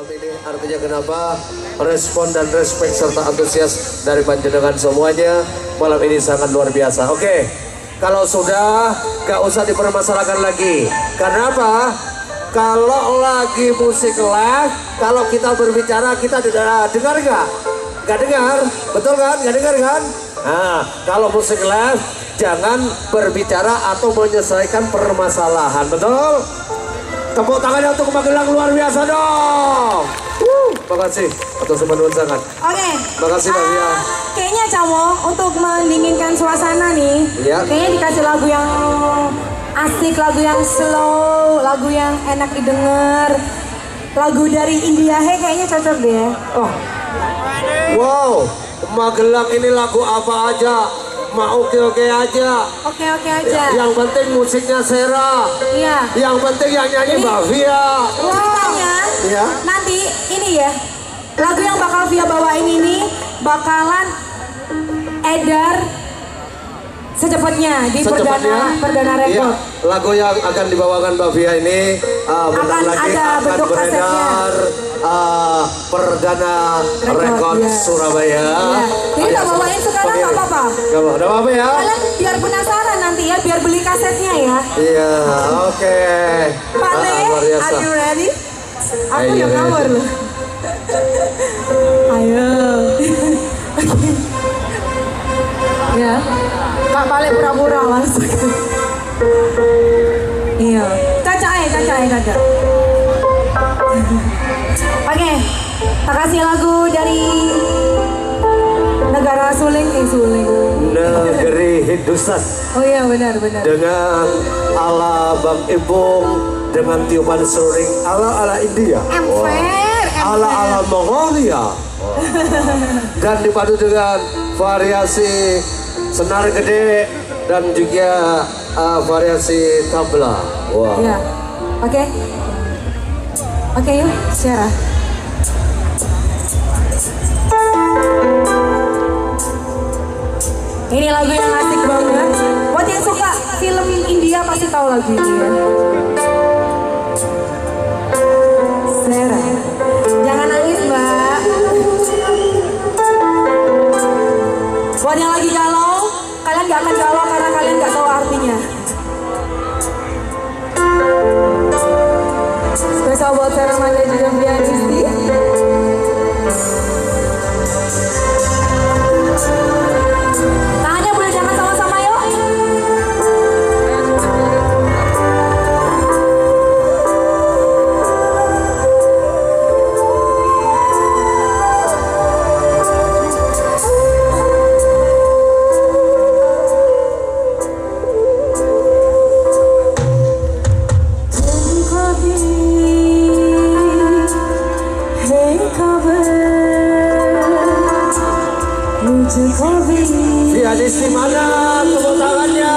malam ini. Artinya kenapa respon dan respect serta antusias dari panjenengan semuanya malam ini sangat luar biasa. Oke, kalau sudah gak usah dipermasalahkan lagi. Karena apa? Kalau lagi musik live, kalau kita berbicara kita dengar gak? Gak dengar, betul kan? Gak dengar kan? Nah, kalau musik live jangan berbicara atau menyelesaikan permasalahan, betul? Tepuk tangannya untuk Magelang luar biasa dong. Makasih atas undangan. Oke. Makasih Mbak Fia. Kayaknya Camo untuk mendinginkan suasana nih. Ya. Kayaknya dikasih lagu yang asik, lagu yang slow, lagu yang enak didengar. Lagu dari India Hey kayaknya cocok deh. Oh. Wow, Magelang ini lagu apa aja? Mau oke-oke aja. Oke-oke aja. Yang penting musiknya Sera. Iya. Yang penting yang nyanyi Mbak Fia. Ceritanya ya. Nanti ini ya, lagu yang bakal Fia bawain ini bakalan edar secepatnya di perdana rekor. Iya, lagu yang akan dibawakan Mbak Fia ini akan lagi ada akan bentuk beredar perdana rekor ya. Surabaya. Ya. Jadi tak bawain sekarang nggak apa-apa. Nggak apa-apa ya. Kalian biar penasaran nanti ya, biar beli kasetnya ya. Iya, oke. Pak Le, are you ready? Aku yang ngawur loh. Ayo. Ya. Kak Pale pura-pura langsung. Iya. Caca. Oke, tak kasih lagu dari negara Suling. Negeri Hindustan. Oh iya benar. Dengan ala Bang Ipung, dengan tiupan seruling ala India. Ala Mongolia. Dan dipadu dengan variasi senar gede dan juga variasi tabla. Wow. Ya. Oke, yuk, Sarah. Ini lagu yang asik banget. Buat yang suka film India pasti tahu lagu ini ya. Sarah, jangan nangis Mbak. Buat yang lagi galau, kalian gak akan galau karena kalian gak tahu artinya. Spesial buat Sarah Manda juga Brian Isti. Tangannya boleh jangan sama-sama yuk. Fia di mana? Tepuk tangannya.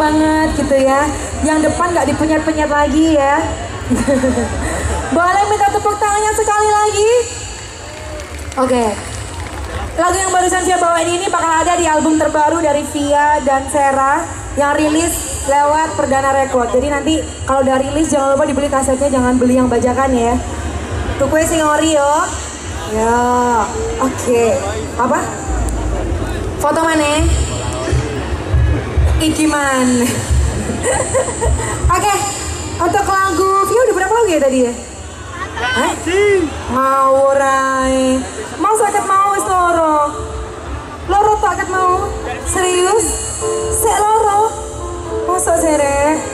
banget gitu ya. Yang depan nggak dipenyet-penyet lagi ya. Boleh minta tepuk tangannya sekali lagi? Oke. Lagu yang barusan saya bawain ini bakal ada di album terbaru dari Via dan Sera yang rilis lewat Perdana Record. Jadi nanti kalau udah rilis jangan lupa dibeli kasetnya, jangan beli yang bajakan ya. Tuku sing ori yo. Ya, oke. Apa? Foto mana? Iki man. Oke, untuk lagu Via udah berapa lagu ya tadi ya? Hah? Mau rai. Mau sakit mau wis loro. Loro tak ket mau. Serius? Sek loro. Masa sere?